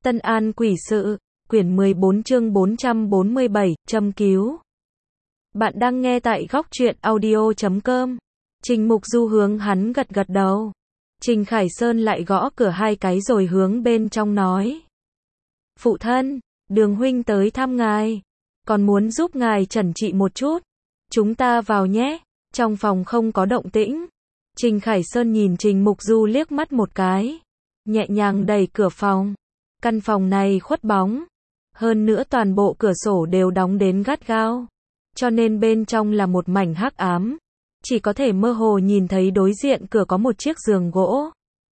Tân An Quỷ Sự, quyển 14 chương 447, châm cứu. Bạn đang nghe tại góc truyện audio.com. Trình Mục Du hướng hắn gật gật đầu. Trình Khải Sơn lại gõ cửa hai cái rồi hướng bên trong nói. Phụ thân, Đường huynh tới thăm ngài. Còn muốn giúp ngài chẩn trị một chút. Chúng ta vào nhé. Trong phòng không có động tĩnh. Trình Khải Sơn nhìn Trình Mục Du liếc mắt một cái. Nhẹ nhàng đẩy cửa phòng. Căn phòng này khuất bóng. Hơn nữa toàn bộ cửa sổ đều đóng đến gắt gao. Cho nên bên trong là một mảnh hắc ám. Chỉ có thể mơ hồ nhìn thấy đối diện cửa có một chiếc giường gỗ.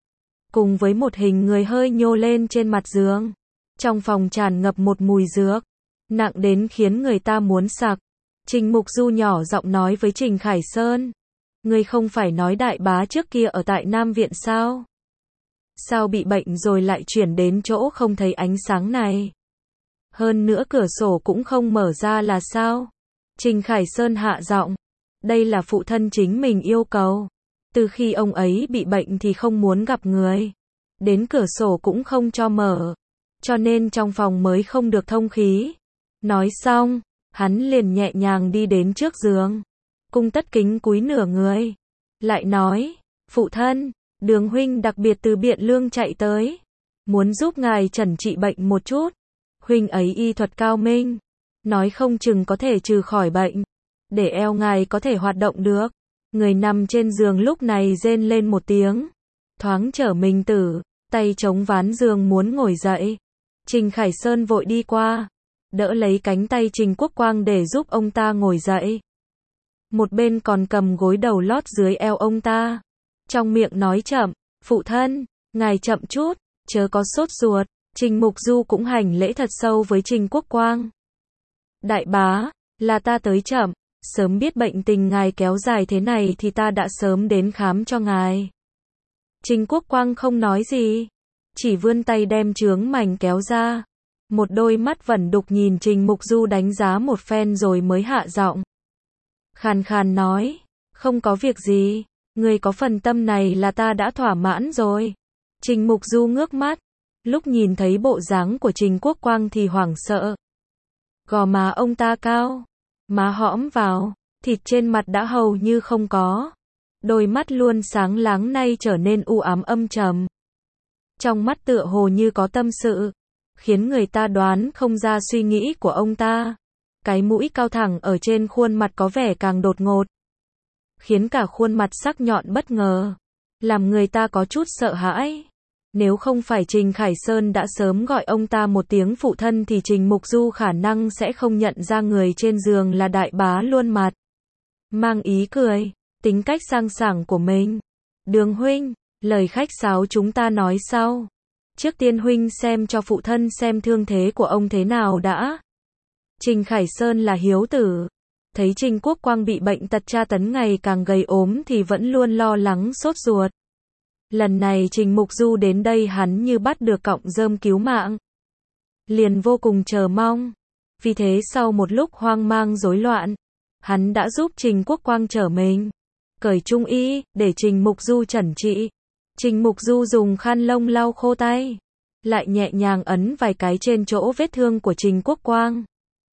Cùng với một hình người hơi nhô lên trên mặt giường. Trong phòng tràn ngập một mùi dược. Nặng đến khiến người ta muốn sặc. Trình Mục Du nhỏ giọng nói với Trình Khải Sơn. Ngươi không phải nói đại bá trước kia ở tại Nam Viện sao? Sao bị bệnh rồi lại chuyển đến chỗ không thấy ánh sáng này? Hơn nữa cửa sổ cũng không mở ra là sao? Trình Khải Sơn hạ giọng. Đây là phụ thân chính mình yêu cầu. Từ khi ông ấy bị bệnh thì không muốn gặp người. Đến cửa sổ cũng không cho mở. Cho nên trong phòng mới không được thông khí. Nói xong, hắn liền nhẹ nhàng đi đến trước giường. Cung tất kính cúi nửa người. Lại nói, phụ thân, Đường huynh đặc biệt từ Biện Lương chạy tới. Muốn giúp ngài chẩn trị bệnh một chút. Huynh ấy y thuật cao minh. Nói không chừng có thể trừ khỏi bệnh. Để eo ngài có thể hoạt động được. Người nằm trên giường lúc này rên lên một tiếng. Thoáng trở mình tử. Tay chống ván giường muốn ngồi dậy. Trình Khải Sơn vội đi qua. Đỡ lấy cánh tay Trình Quốc Quang để giúp ông ta ngồi dậy. Một bên còn cầm gối đầu lót dưới eo ông ta. Trong miệng nói chậm, phụ thân, ngài chậm chút, chớ có sốt ruột. Trình Mục Du cũng hành lễ thật sâu với Trình Quốc Quang. Đại bá, là ta tới chậm, sớm biết bệnh tình ngài kéo dài thế này thì ta đã sớm đến khám cho ngài. Trình Quốc Quang không nói gì, chỉ vươn tay đem chướng mảnh kéo ra. Một đôi mắt vẩn đục nhìn Trình Mục Du đánh giá một phen rồi mới hạ giọng. Khàn khàn nói, không có việc gì. Người có phần tâm này là ta đã thỏa mãn rồi. Trình Mục Du ngước mắt. Lúc nhìn thấy bộ dáng của Trình Quốc Quang thì hoảng sợ. Gò má ông ta cao. Má hõm vào. Thịt trên mặt đã hầu như không có. Đôi mắt luôn sáng láng nay trở nên u ám âm trầm. Trong mắt tựa hồ như có tâm sự. Khiến người ta đoán không ra suy nghĩ của ông ta. Cái mũi cao thẳng ở trên khuôn mặt có vẻ càng đột ngột. Khiến cả khuôn mặt sắc nhọn bất ngờ. Làm người ta có chút sợ hãi. Nếu không phải Trình Khải Sơn đã sớm gọi ông ta một tiếng phụ thân thì Trình Mục Du khả năng sẽ không nhận ra người trên giường là đại bá luôn mặt. Mang ý cười, tính cách sang sảng của mình. Đường huynh, lời khách sáo chúng ta nói sau. Trước tiên huynh xem cho phụ thân xem thương thế của ông thế nào đã. Trình Khải Sơn là hiếu tử. Thấy Trình Quốc Quang bị bệnh tật tra tấn ngày càng gầy ốm thì vẫn luôn lo lắng sốt ruột. Lần này Trình Mục Du đến đây hắn như bắt được cọng rơm cứu mạng. Liền vô cùng chờ mong. Vì thế sau một lúc hoang mang rối loạn, hắn đã giúp Trình Quốc Quang trở mình. Cởi trung y, để Trình Mục Du chẩn trị. Trình Mục Du dùng khăn lông lau khô tay. Lại nhẹ nhàng ấn vài cái trên chỗ vết thương của Trình Quốc Quang.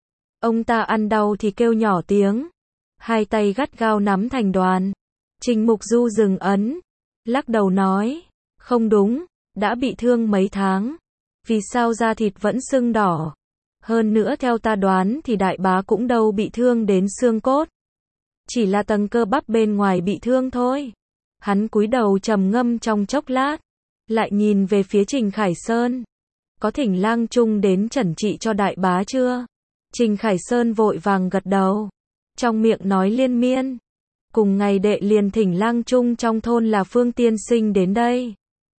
Ông ta ăn đau thì kêu nhỏ tiếng. Hai tay gắt gao nắm thành đoàn. Trình Mục Du dừng ấn. Lắc đầu nói. Không đúng, đã bị thương mấy tháng. Vì sao da thịt vẫn sưng đỏ? Hơn nữa theo ta đoán thì đại bá cũng đâu bị thương đến xương cốt. Chỉ là tầng cơ bắp bên ngoài bị thương thôi. Hắn cúi đầu trầm ngâm trong chốc lát. Lại nhìn về phía Trình Khải Sơn. Có thỉnh lang trung đến chẩn trị cho đại bá chưa? Trình Khải Sơn vội vàng gật đầu. Trong miệng nói liên miên. Cùng ngày đệ liền thỉnh lang trung trong thôn là Phương Tiên Sinh đến đây.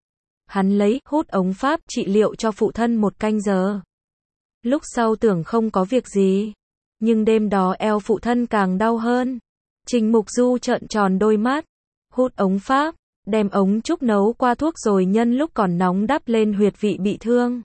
Hắn lấy hút ống pháp trị liệu cho phụ thân 1 canh giờ. Lúc sau tưởng không có việc gì. Nhưng đêm đó eo phụ thân càng đau hơn. Trình Mục Du trợn tròn đôi mắt. Hút ống pháp, đem ống trúc nấu qua thuốc rồi nhân lúc còn nóng đắp lên huyệt vị bị thương.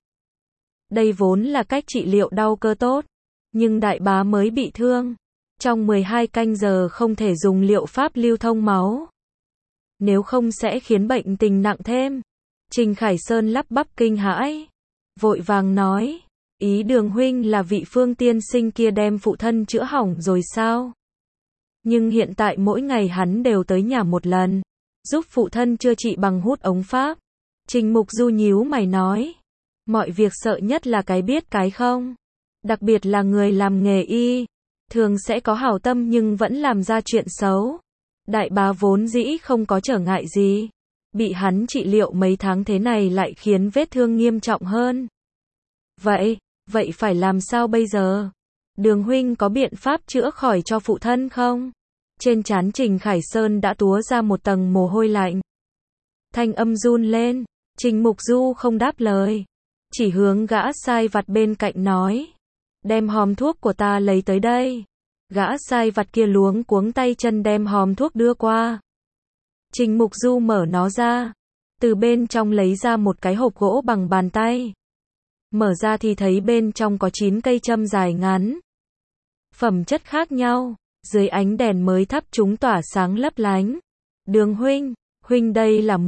Đây vốn là cách trị liệu đau cơ tốt. Nhưng đại bá mới bị thương. Trong 12 canh giờ không thể dùng liệu pháp lưu thông máu. Nếu không sẽ khiến bệnh tình nặng thêm. Trình Khải Sơn lắp bắp kinh hãi. vội vàng nói, ý Đường huynh là vị Phương tiên sinh kia đem phụ thân chữa hỏng rồi sao? Nhưng hiện tại mỗi ngày hắn đều tới nhà một lần, giúp phụ thân chữa trị bằng hút ống pháp. Trình Mục Du nhíu mày nói, mọi việc sợ nhất là cái biết cái không. Đặc biệt là người làm nghề y, thường sẽ có hảo tâm nhưng vẫn làm ra chuyện xấu. Đại bá vốn dĩ không có trở ngại gì, bị hắn trị liệu mấy tháng thế này lại khiến vết thương nghiêm trọng hơn. Vậy phải làm sao bây giờ? Đường huynh có biện pháp chữa khỏi cho phụ thân không? Trên trán Trình Khải Sơn đã túa ra một tầng mồ hôi lạnh. Thanh âm run lên, Trình Mục Du không đáp lời, chỉ hướng gã sai vặt bên cạnh nói, đem hòm thuốc của ta lấy tới đây. Gã sai vặt kia luống cuống tay chân đem hòm thuốc đưa qua. Trình Mục Du mở nó ra, từ bên trong lấy ra một cái hộp gỗ bằng bàn tay. Mở ra thì thấy bên trong có 9 cây châm dài ngắn, phẩm chất khác nhau, dưới ánh đèn mới thắp chúng tỏa sáng lấp lánh. Đường huynh đây là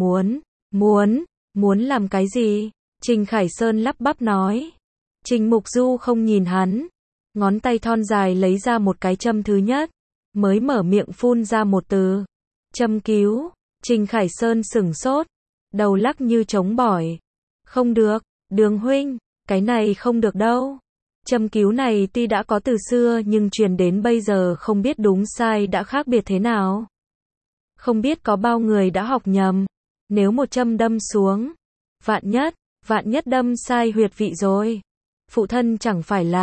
muốn làm cái gì? Trình Khải Sơn lắp bắp nói. Trình Mục Du không nhìn hắn, ngón tay thon dài lấy ra một cái châm thứ nhất, mới mở miệng phun ra một từ, châm cứu. Trình Khải Sơn sửng sốt, đầu lắc như trống bỏi. Không được, Đường huynh, cái này không được đâu. Châm cứu này tuy đã có từ xưa nhưng truyền đến bây giờ không biết đúng sai đã khác biệt thế nào. Không biết có bao người đã học nhầm. Nếu một châm đâm xuống, vạn nhất đâm sai huyệt vị rồi. Phụ thân chẳng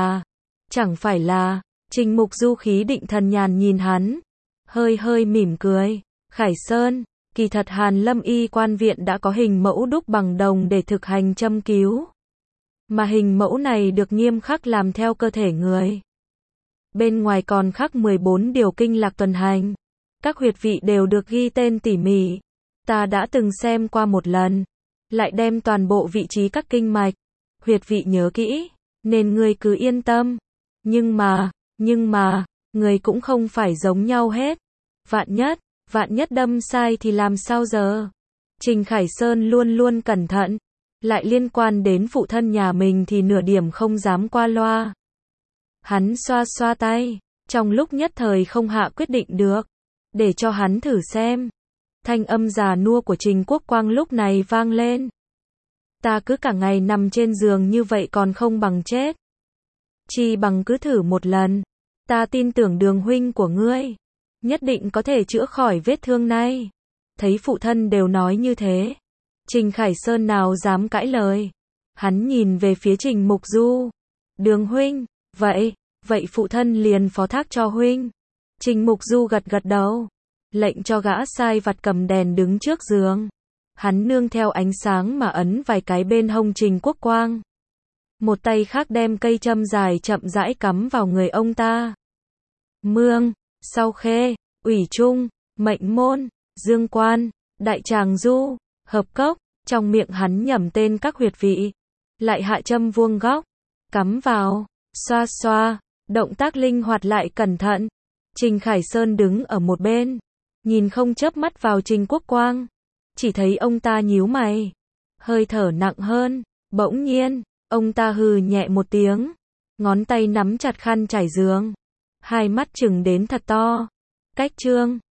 phải là, Trình Mục Du khí định thần nhàn nhìn hắn, hơi mỉm cười. Khải Sơn, kỳ thật Hàn Lâm Y Quan Viện đã có hình mẫu đúc bằng đồng để thực hành châm cứu. Mà hình mẫu này được nghiêm khắc làm theo cơ thể người. Bên ngoài còn khắc 14 điều kinh lạc tuần hành. Các huyệt vị đều được ghi tên tỉ mỉ. Ta đã từng xem qua một lần, lại đem toàn bộ vị trí các kinh mạch, huyệt vị nhớ kỹ, nên ngươi cứ yên tâm. Nhưng mà, người cũng không phải giống nhau hết. Vạn nhất đâm sai thì làm sao giờ? Trình Khải Sơn luôn cẩn thận, lại liên quan đến phụ thân nhà mình thì nửa điểm không dám qua loa. Hắn xoa tay, trong lúc nhất thời không hạ quyết định được, để cho hắn thử xem. Thanh âm già nua của Trình Quốc Quang lúc này vang lên. Ta cứ cả ngày nằm trên giường như vậy còn không bằng chết. Chi bằng cứ thử một lần. Ta tin tưởng Đường huynh của ngươi nhất định có thể chữa khỏi vết thương này. Thấy phụ thân đều nói như thế, Trình Khải Sơn nào dám cãi lời. Hắn nhìn về phía Trình Mục Du. Đường huynh, vậy phụ thân liền phó thác cho huynh. Trình Mục Du gật đầu, lệnh cho gã sai vặt cầm đèn đứng trước giường. Hắn nương theo ánh sáng mà ấn vài cái bên hông Trình Quốc Quang. Một tay khác đem cây châm dài chậm rãi cắm vào người ông ta. Mương, Sau Khê, Ủy Trung, Mệnh Môn, Dương Quan, Đại Tràng Du, Hợp Cốc. Trong miệng hắn nhẩm tên các huyệt vị, lại hạ châm vuông góc, cắm vào, xoa, động tác linh hoạt lại cẩn thận. Trình Khải Sơn đứng ở một bên, nhìn không chớp mắt vào Trình Quốc Quang, chỉ thấy ông ta nhíu mày, hơi thở nặng hơn. Bỗng nhiên, ông ta hừ nhẹ một tiếng, ngón tay nắm chặt khăn trải giường, hai mắt trừng đến thật to. Cách trương,